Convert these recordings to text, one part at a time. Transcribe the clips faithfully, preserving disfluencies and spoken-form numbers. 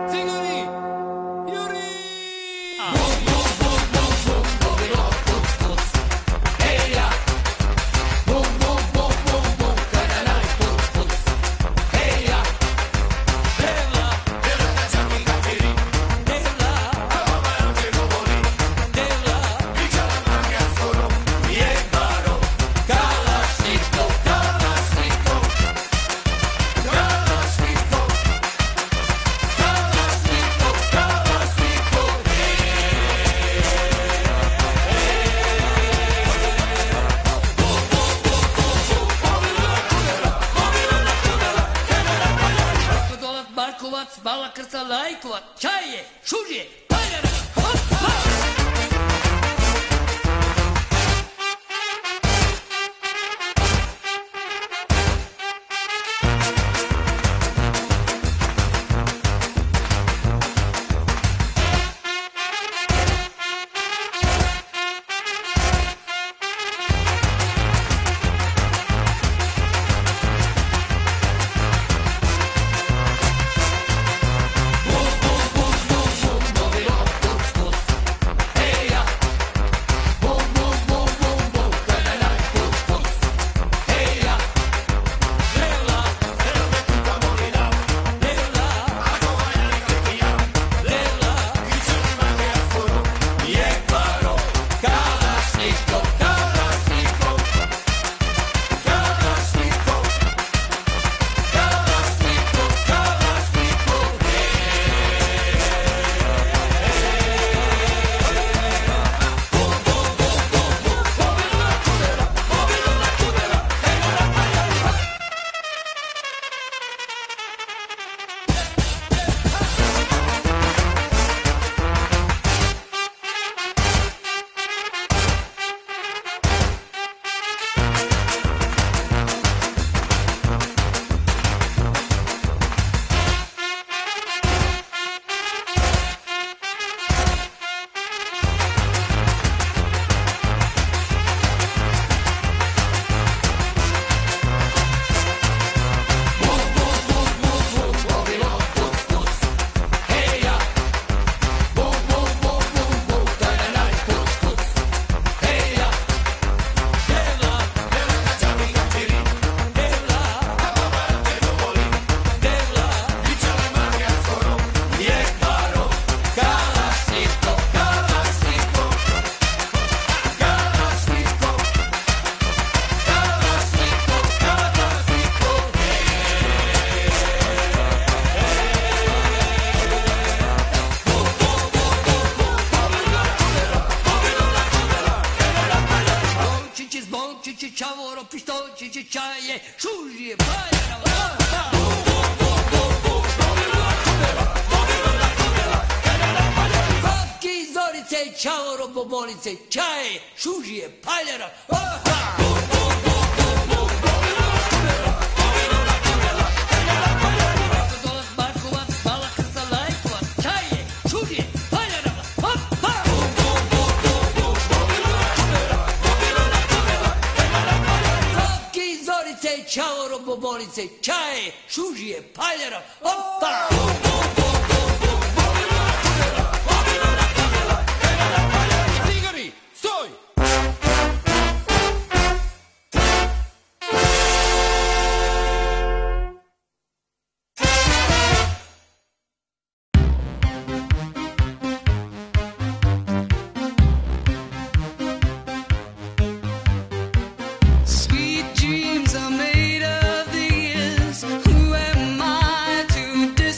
Sweet dreams are made of these. Who am I to dis-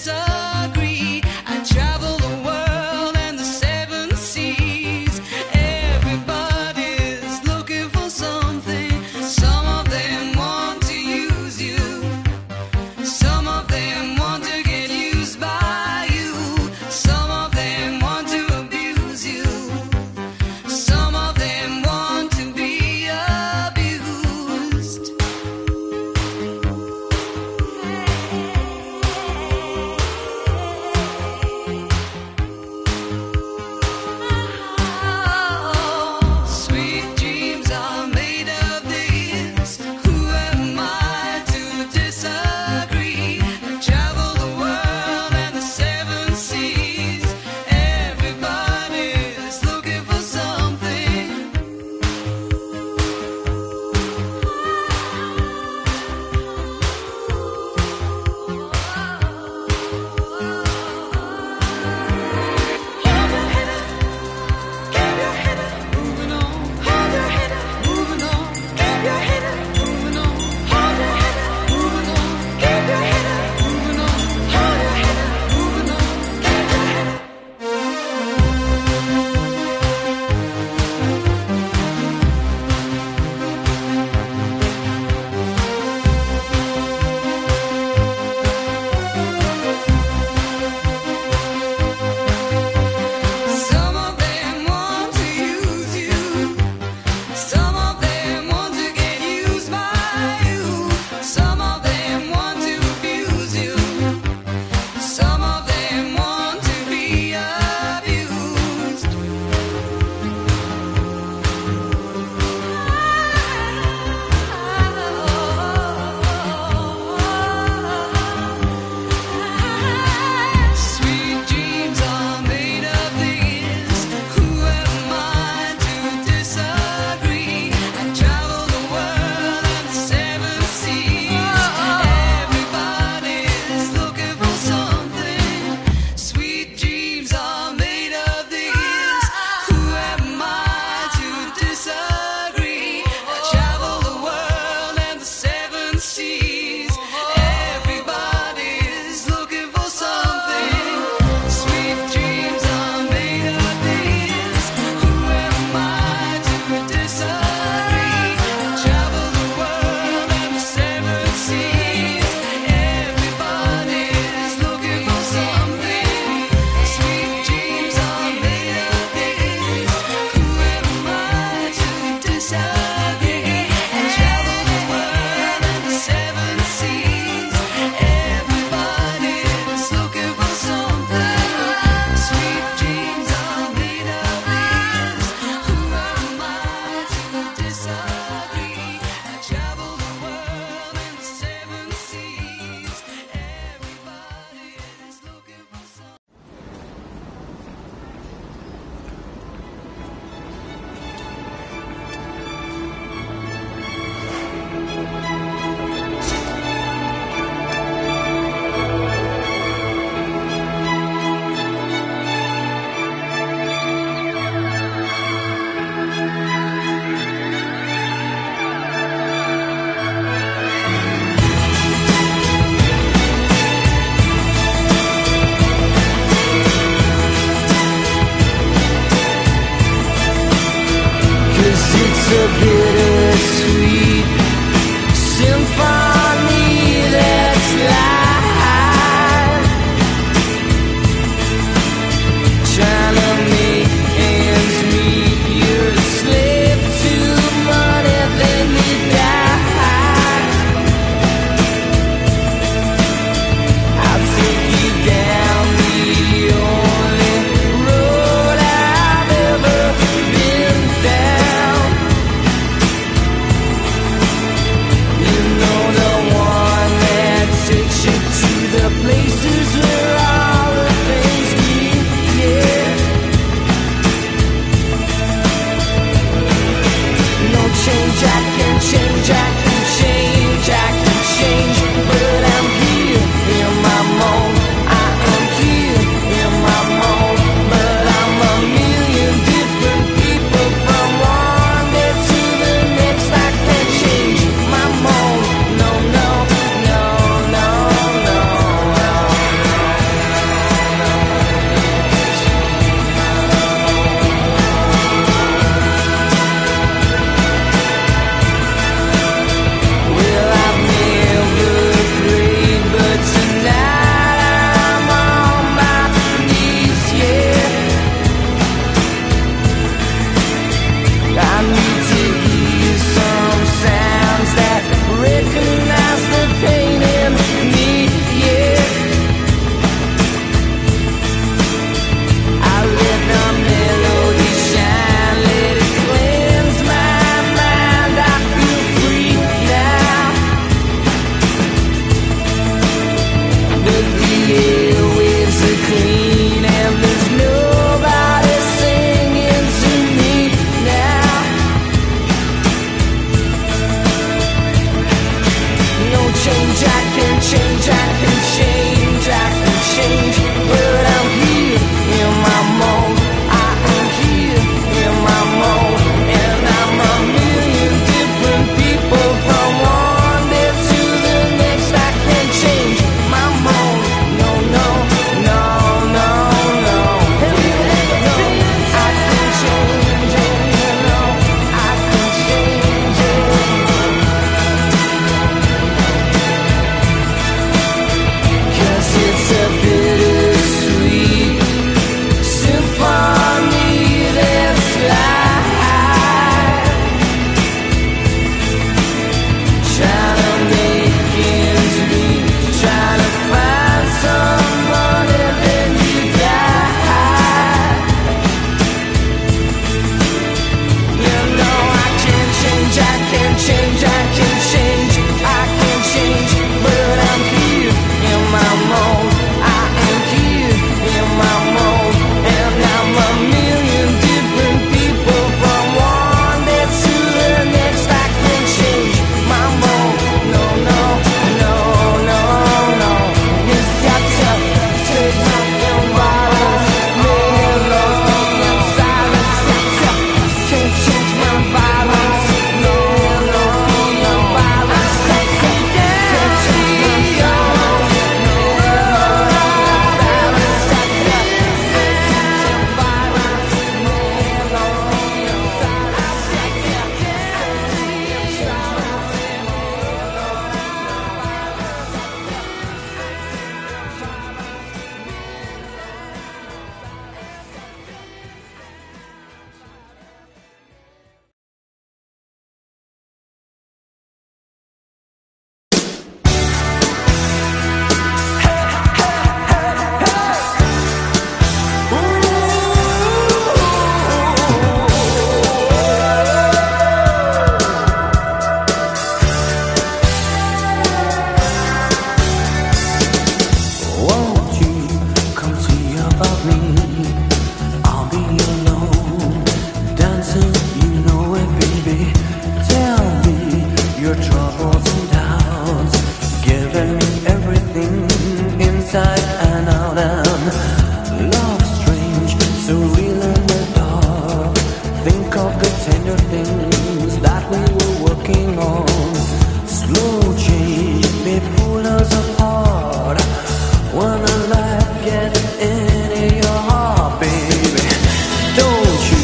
out and love strange, surreal in the dark. Think of the tender things that we were working on. Slow change may pull us apart when a life gets into your heart, baby. Don't you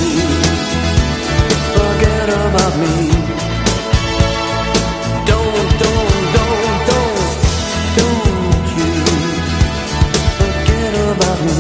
forget about me. Don't, don't, don't, don't, don't you forget about me.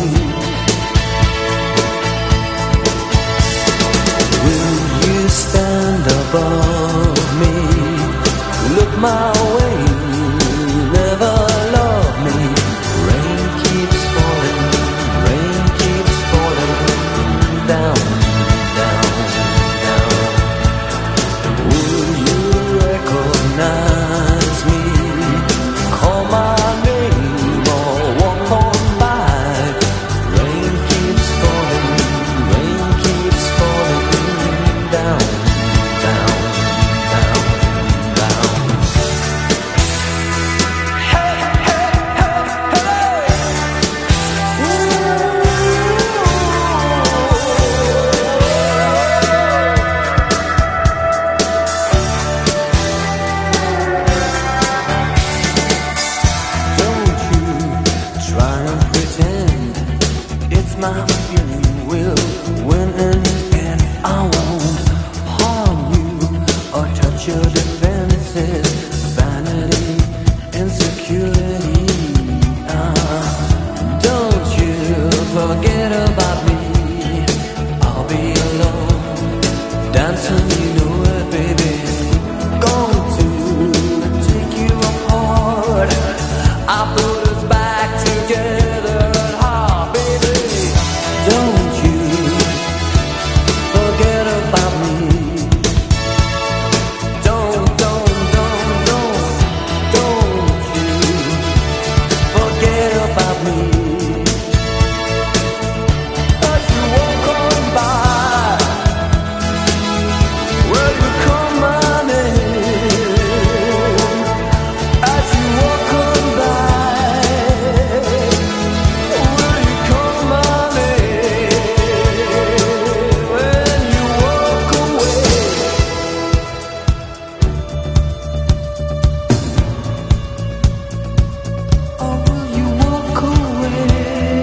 Will you stand above me? Look my way, never love me. Rain keeps falling, rain keeps falling down, down, down. Will you recognize me? Call my name or walk on by. Rain keeps falling, rain keeps falling down, down, down, down. Don't you try and pretend it's my feeling will win in the end. I won't harm you or touch your defenses. Vanity, insecurity. Ah, don't you forget about me. I'll be alone, dancing, you know it, baby. Going to take you apart. I put us back together at heart, baby. Don't you forget about me. Don't, don't, don't, don't, don't you forget about me. As you walk on by, will you call my name? As you walk on by, will you call my name? When you walk away, or will you walk away?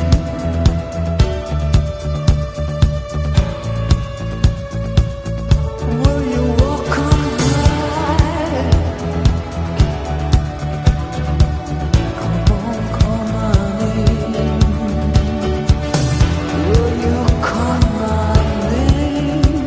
Will you walk away? Come on, call my name. Will you call my name?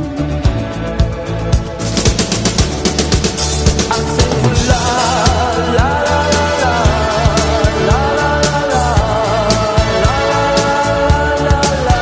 I say la la la la la la la la la la la la la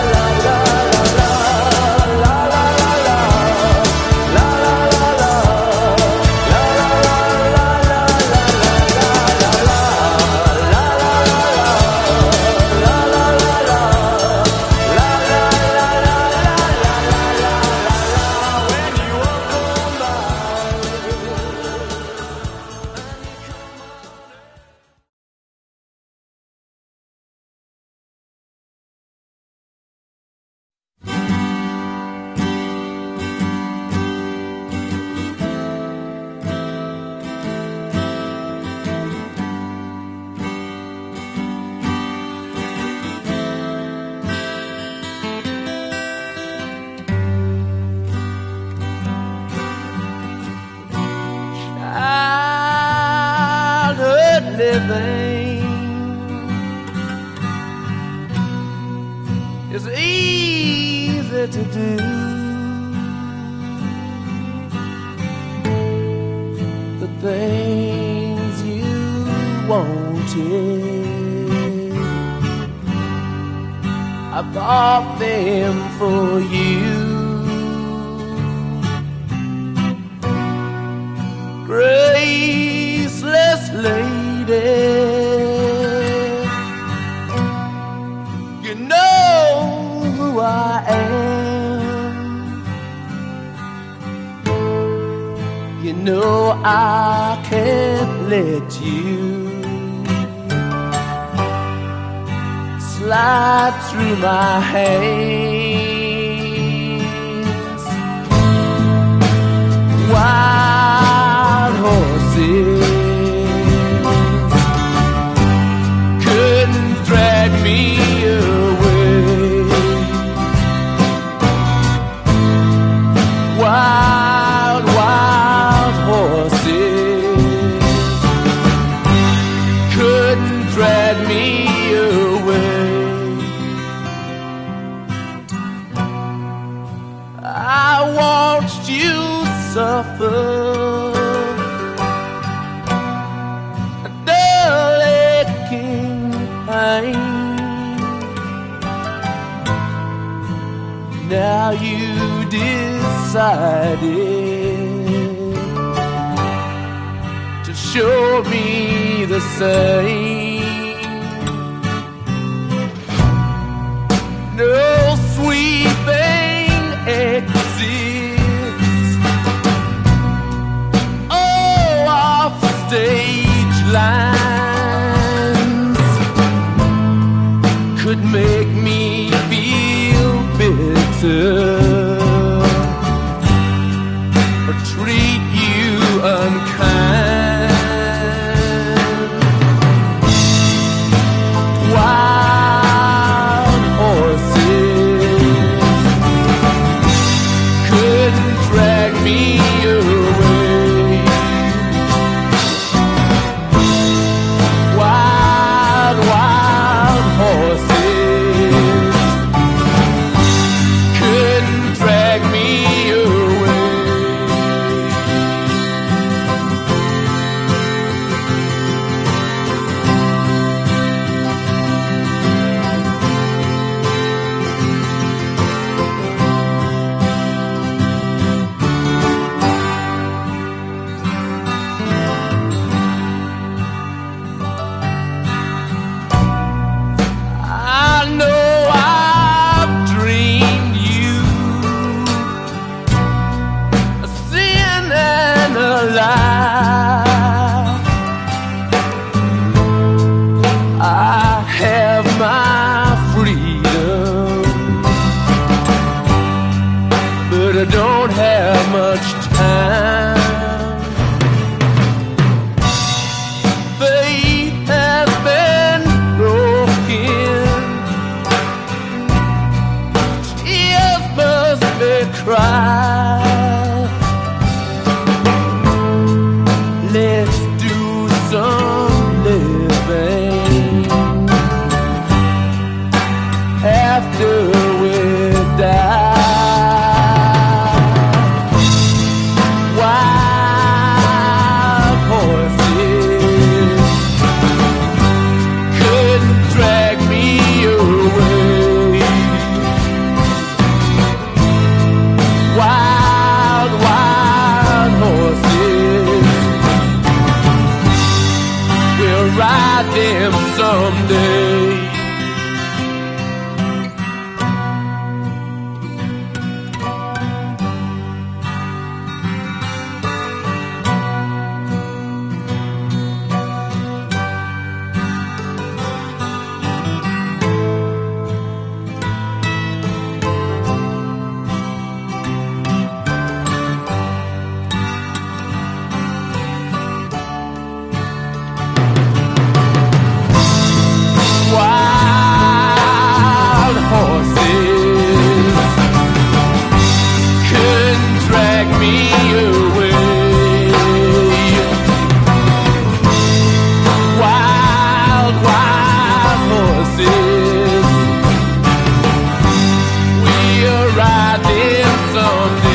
Childhood living is easy to do. The things you wanted, I bought them for you. Graceless lady, you know who I am. You know I can't let you slide through my hands. Wild horses couldn't drag me away. Wild, wild horses couldn't drag me away. I watched you suffer a dull aching pain. Now you decided to show me the same. No sweeping exits, oh, off stage lines could make me feel bitter or treat you unkind. Wild horses couldn't drag me away. Wild, wild horses couldn't drag me away. I know I've dreamed you a sin and a lie. I have my freedom, but I don't have much time. Faith has been broken, tears must be cried. Let's do some living after we die. Wild horses couldn't drag me away. Wild, wild horses, we'll ride them someday. Wild horses couldn't drag me away. Wild, wild horses, we'll ride them someday.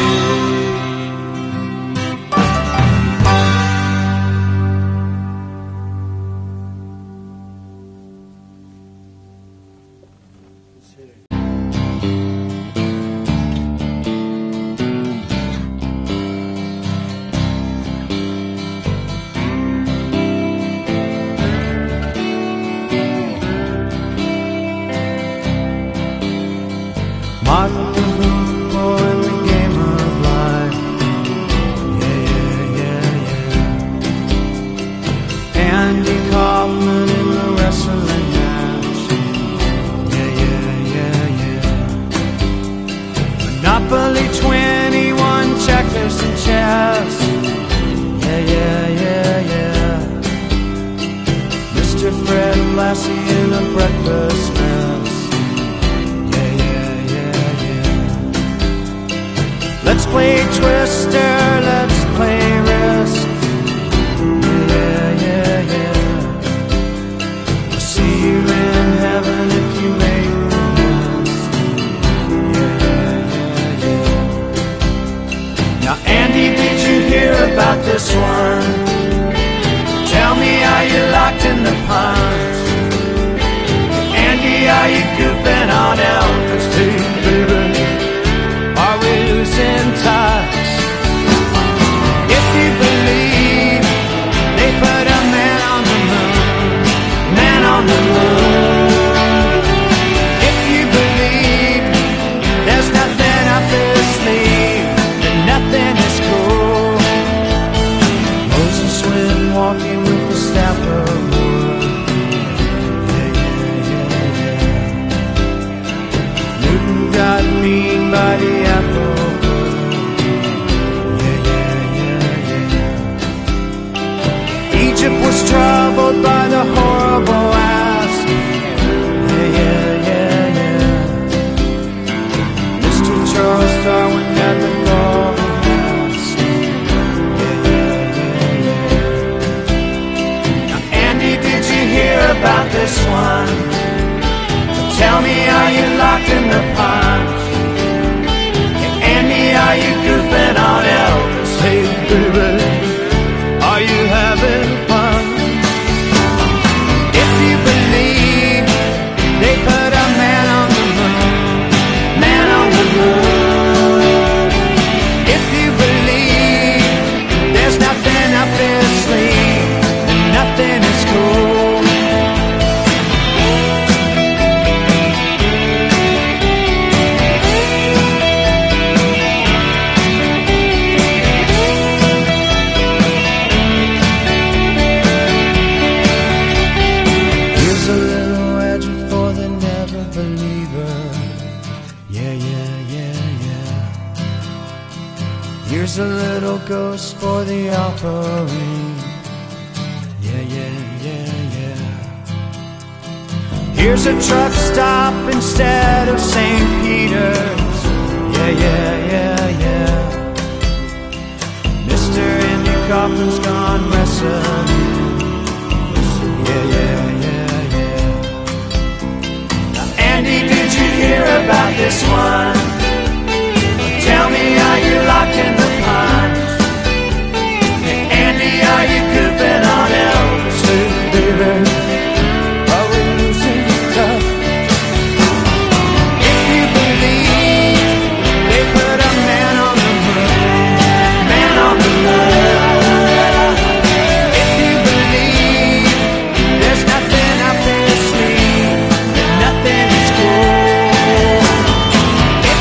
Martin Rumbo in the game of life. Yeah, yeah, yeah, yeah. Andy Kaufman in the wrestling match. twister, let's play risk. Yeah, yeah, yeah. I'll see you in heaven if you make the list. Yeah, yeah, yeah. Now, Andy, did you hear about this one? Tell me, are you locked in the punch? Andy, are you goofing on Elvis too, baby? Are we losing touch? If you believe they put a man on the moon, man on the moon. If you believe there's nothing up their sleeve, then nothing is cool. Moses went walking with the staff of wood. Yeah, yeah, yeah, yeah. Newton got mean by the apple. Yeah, yeah, yeah, yeah. Egypt was troubled by the horrible ass. Yeah, yeah, yeah, yeah. Mister Charles Darwin had the golden ass. Yeah, yeah, yeah, yeah. Now, Andy, did you hear about this one? Tell me, are you locked in the punch? Hey, Andy, are you goofing on Elvis? Hey, baby, are you having fun? If you believe they put a man on the moon, man on the moon. If you believe there's nothing up their sleeve, then nothing is cool. Here's a little ghost for the offering. Yeah, yeah, yeah, yeah. Here's a truck stop instead of Saint Peter's. Yeah, yeah, yeah, yeah. Mister Andy Kaufman's gone wrestling. Yeah, yeah, yeah, yeah. Now, Andy, did you hear about this one? Tell me, are you locked in the punch? Hey, Andy, are you goofing on Elvis too, baby? Are we losing touch? If you believe they put a man on the moon, man on the moon. If you believe there's nothing up their sleeve, then nothing is cool. If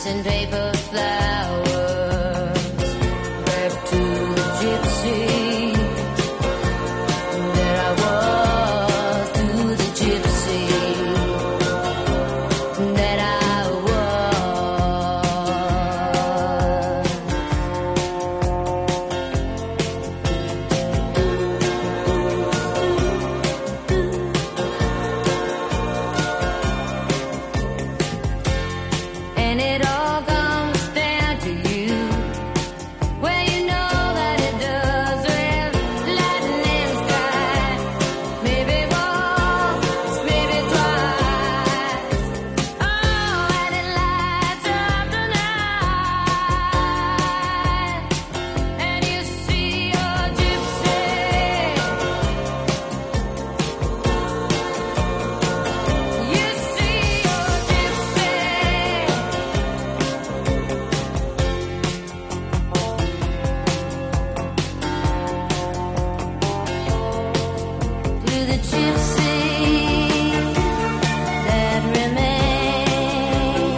missing paper flowers left to the gypsy. There I was to the gypsy that I was. And it all comes down to you. Well, you know that it does with lightning in the sky. Maybe once, maybe twice. Oh, and it lights up the night. And you see your gypsy. You see your gypsy. To the gypsy that remains,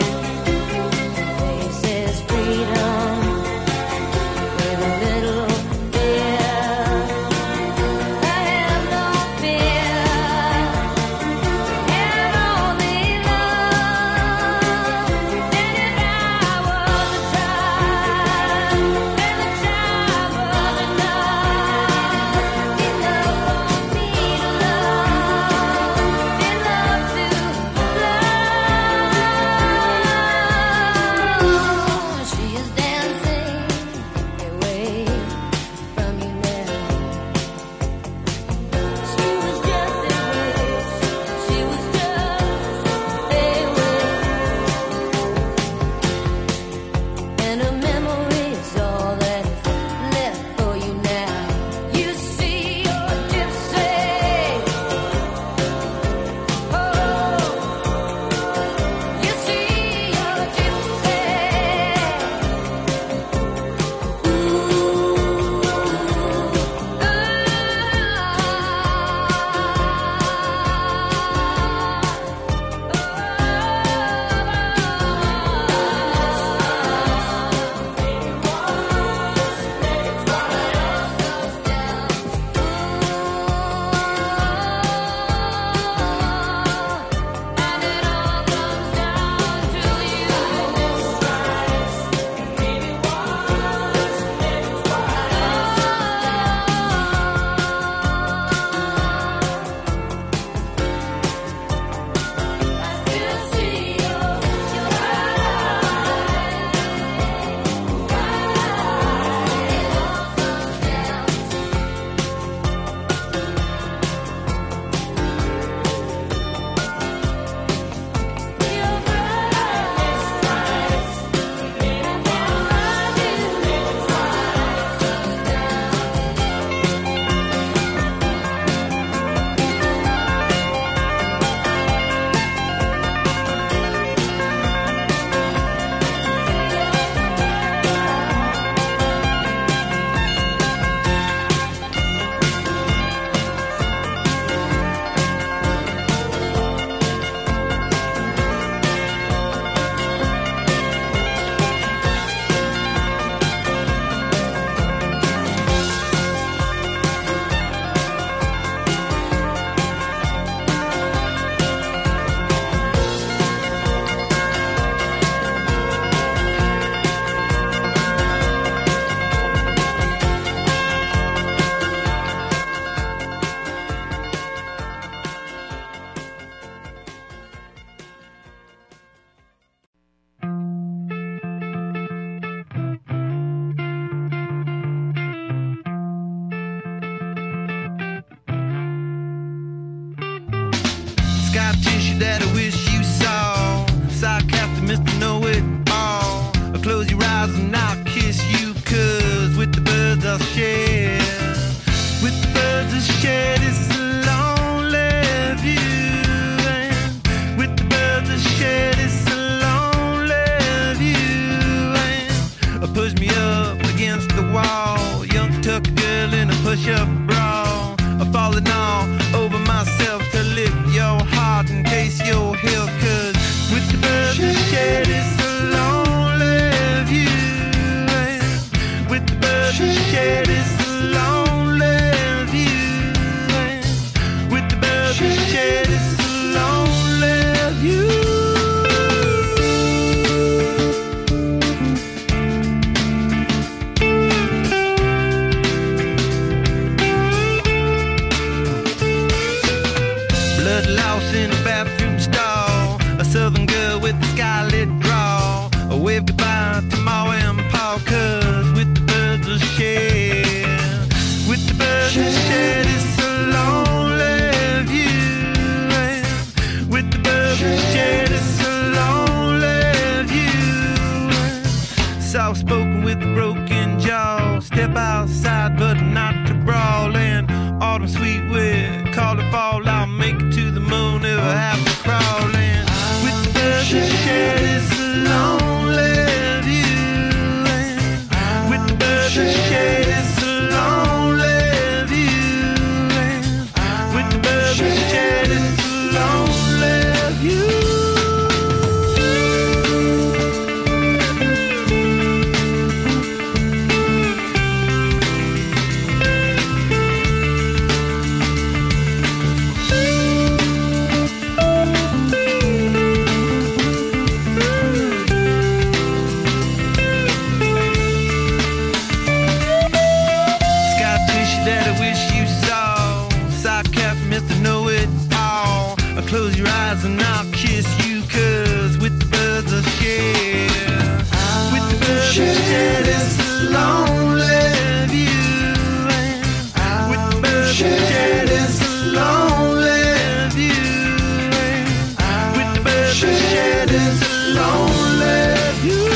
faces freedom with a little fear. I have no fear, and only love. And if I was a child, and the child was enough, enough for me to love, enough to love. She is dancing away from you now. She was just a wish. She was just a wish. And a memory is all that is left for you now. You see your gypsy. Oh, you see your gypsy. And it all comes down to you. I still see your your eyes. Your Scar tissue that I wish you saw. Sarcastic Mister Know-It-All. I'll close your eyes and I'll kiss you, cause with the birds I'll share. With the birds I'll share this lonely view. And with the birds I'll share this lonely view. And push me up against the wall. Young tuck girl in a push-up bra. I'm falling all over myself to lift your heart in case you're here. Cause with the birds that shed it's alone. wave goodbye to Ma and Pa, 'cause with the birds of shed, with the birds of shed, it's a lonely view. And with the birds of shed, it's a lonely view. Soft spoken with a broken jaw, step outside but not to brawl. And autumn sweet with call it fall, I'll make it to the moon if I have to crawl. And with the birds of shed, it's a lonely view. And with the birds of shed, it's a lonely view. And with the birds of shed, it's a lonely view. Close your eyes and I'll kiss you, 'cause with the birds of shed, with the birds of shed, it's a lonely view. And with the birds of shed, it's a lonely view. And with the birds of shed, it's a lonely view.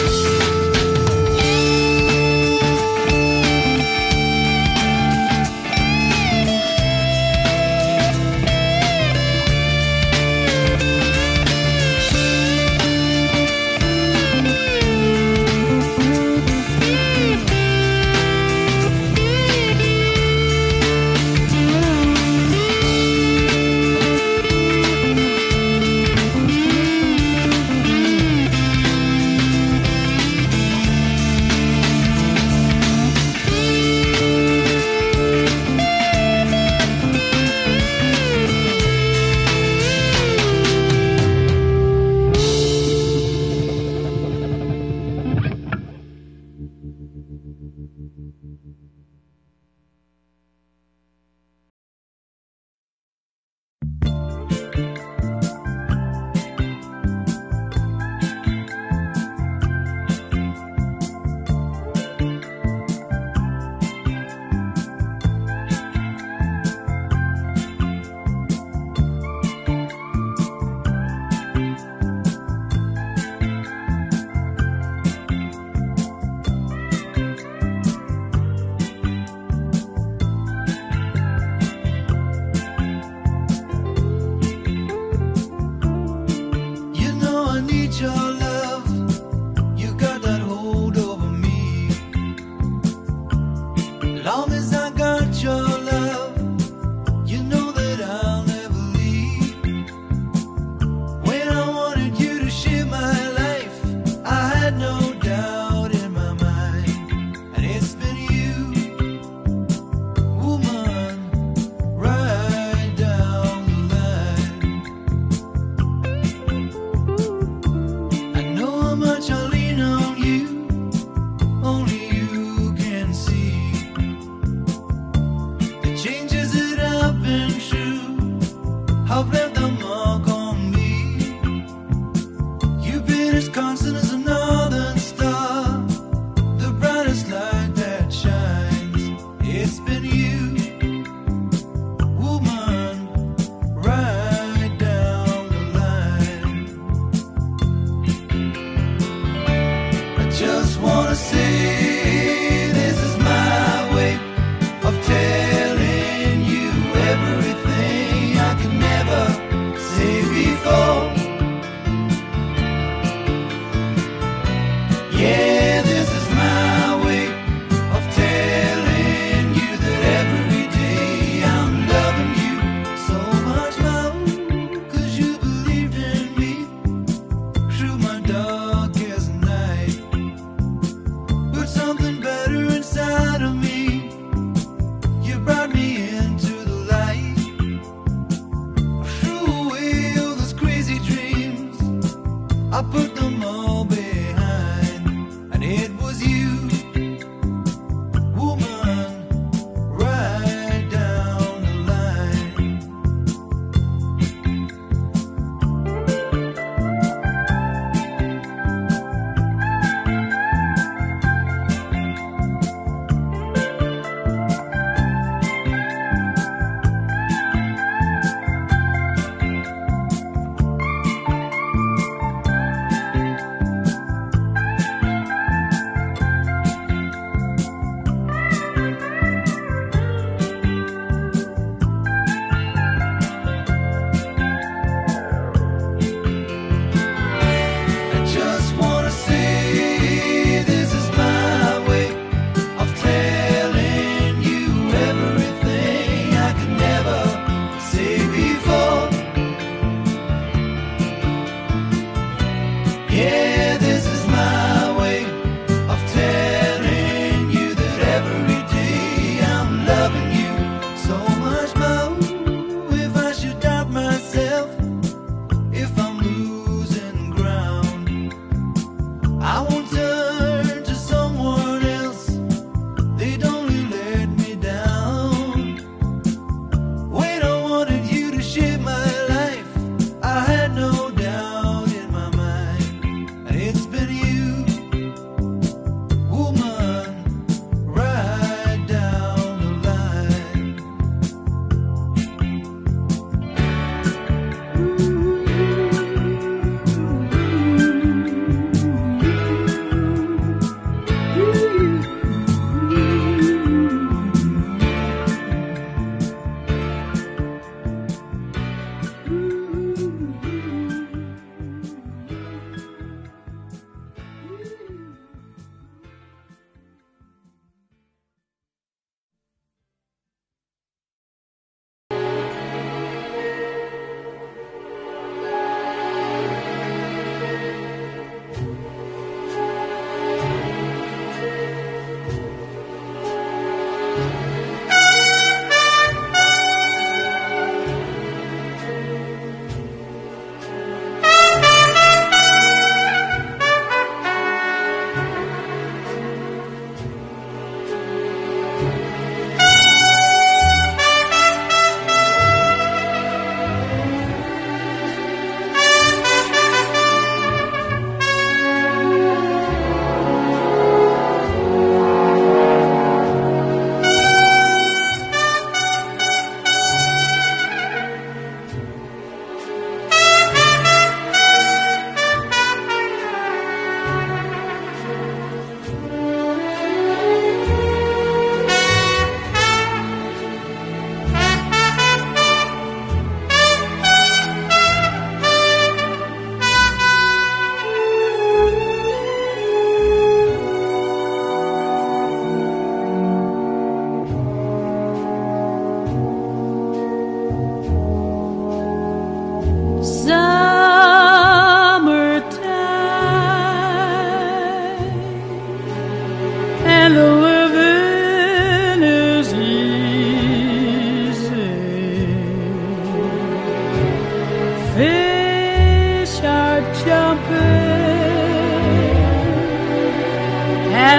Through my darkest night, but some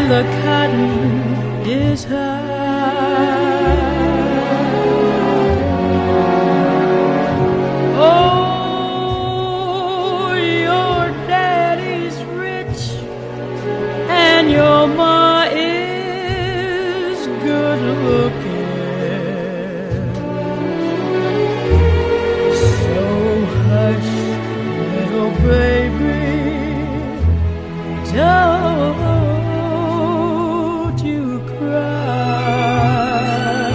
and the cotton is high. Oh, your daddy's rich and your ma is good looking. So hush, little baby, don't you cry.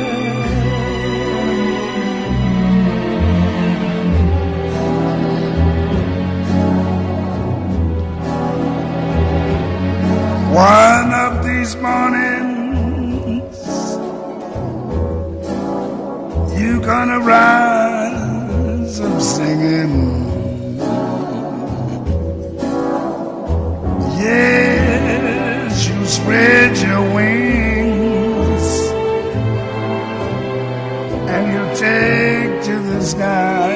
One of these mornings you gonna rise up singing. Yes, you spread your wings and you take to the sky.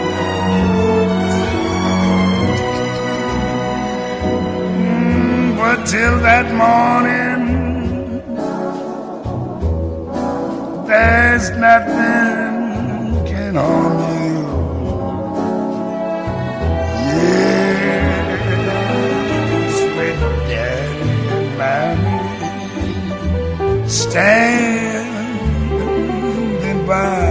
Mm, but till that morning, there's nothing can harm you. Yes, with Daddy and Mommy standing by.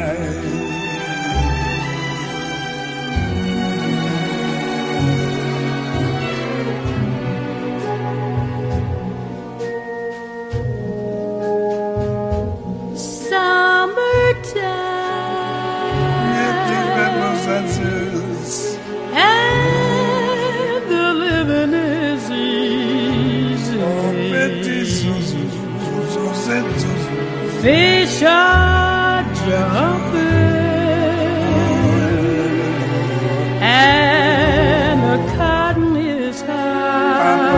And the living is easy. Fish are jumping and the cotton is high.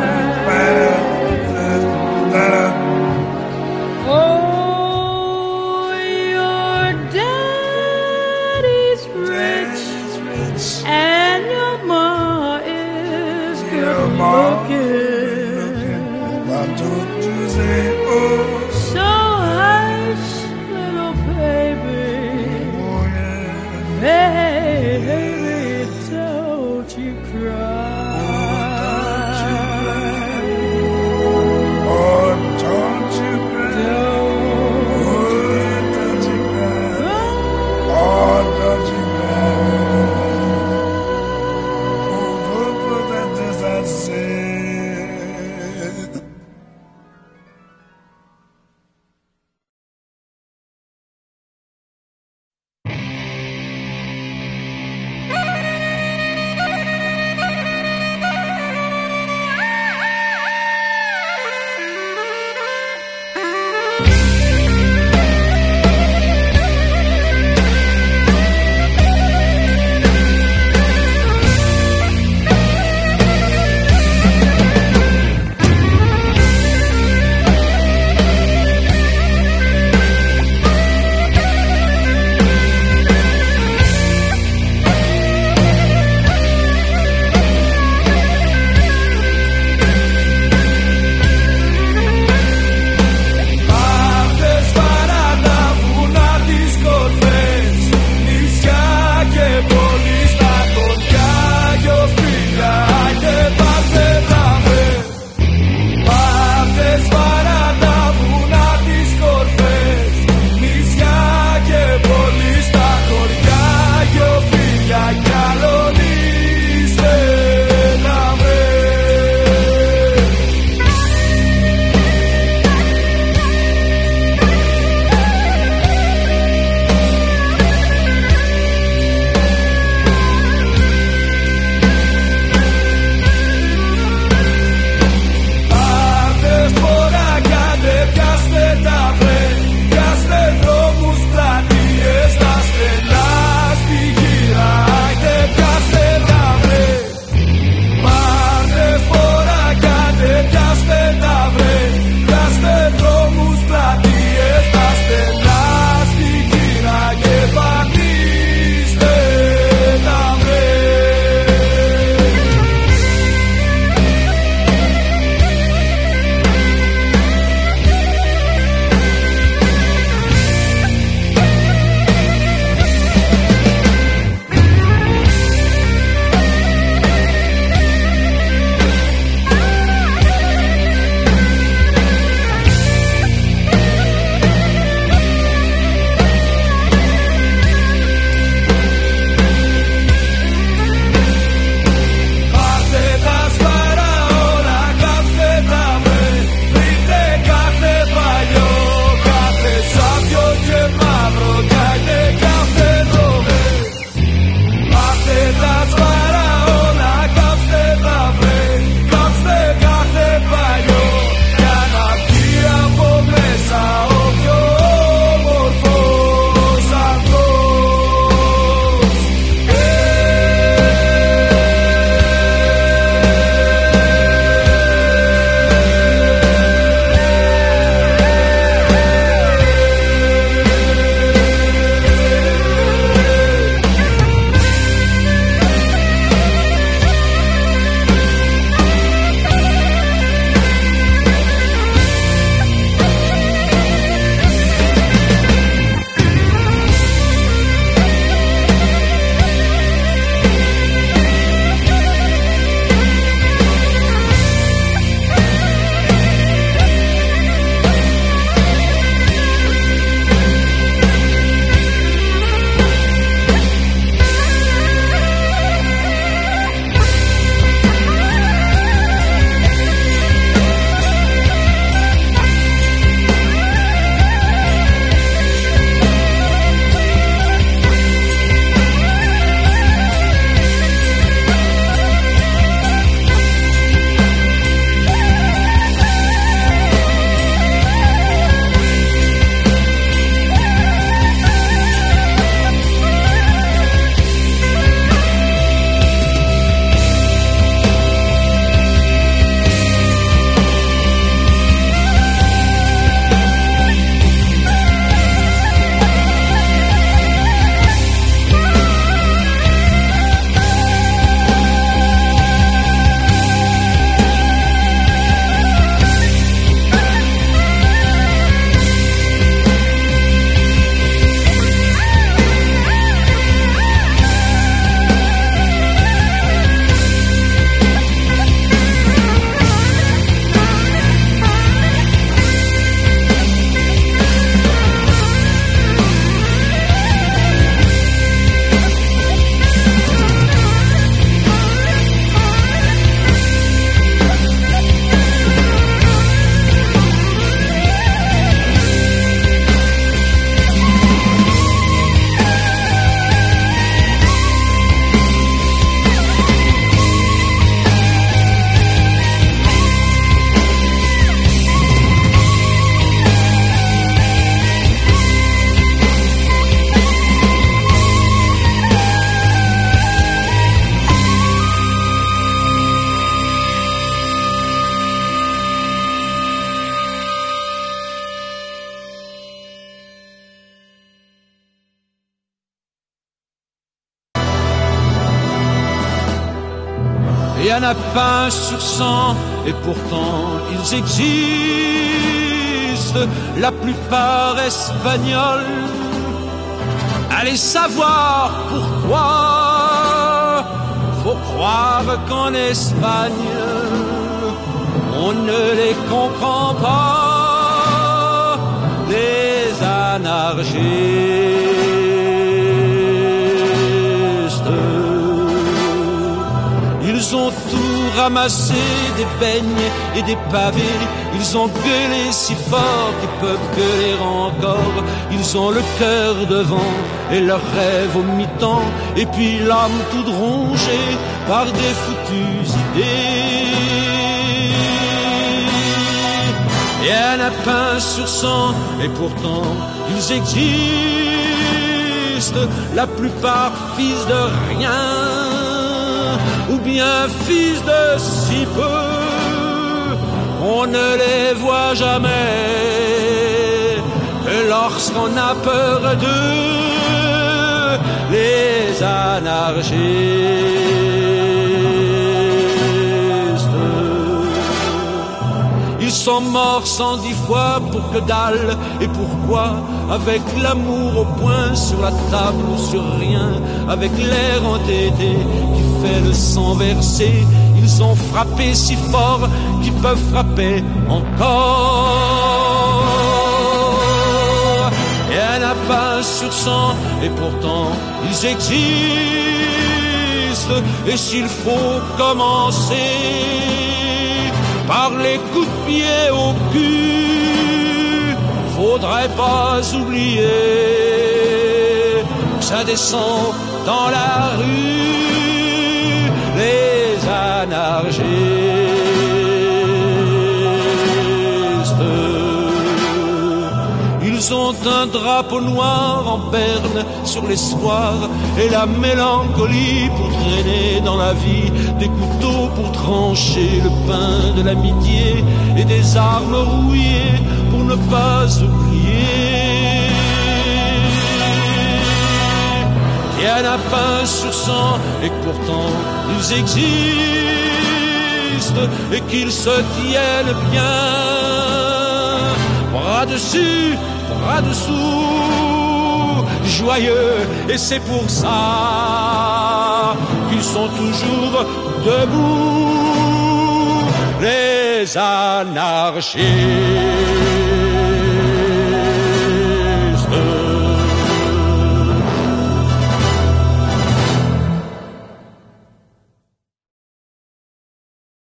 Oh, your daddy's rich and your ma is good looking. Why don't you say, oh, So hush, little baby, oh yeah. baby, don't you cry. Oh, don't you cry. Don't Oh, don't you cry. cry. Oh, don't you cry. Oh, but that is I said. y en a pas un sur cent, et pourtant ils existent, la plupart espagnols. Allez savoir pourquoi, faut croire qu'en Espagne, on ne les comprend pas, les anarchistes. Ils ont tout ramassé, des beignes et des pavés. Ils ont gueulé si fort qu'ils peuvent gueuler encore. Ils ont le cœur devant et leurs rêves au mi-temps, et puis l'âme toute rongée par des foutues idées. Y en a pas un sur cent, et pourtant ils existent, la plupart fils de rien, ou bien fils de si peu, on ne les voit jamais, que lorsqu'on a peur d'eux, les anarchistes. Ils sont morts cent dix fois pour que dalle, et pourquoi? Avec l'amour au point, sur la table ou sur rien, avec l'air entêté qui fait le sang verser. Ils ont frappé si fort qu'ils peuvent frapper encore. Il y en a pas un sur cent, et pourtant ils existent. Et s'il faut commencer par les coups de pied au cul, faudrait pas oublier que ça descend dans la rue, les anarchistes. Ils ont un drapeau noir en berne sur l'espoir et la mélancolie pour traîner dans la vie, des couteaux pour trancher le pain de l'amitié et des armes rouillées pour ne pas oublier. Il y en a pas un sur cent, et pourtant ils existent, et qu'ils se tiennent bien, bras dessus, bras dessous, joyeux, et c'est pour ça qu'ils sont toujours debout, les anarchistes.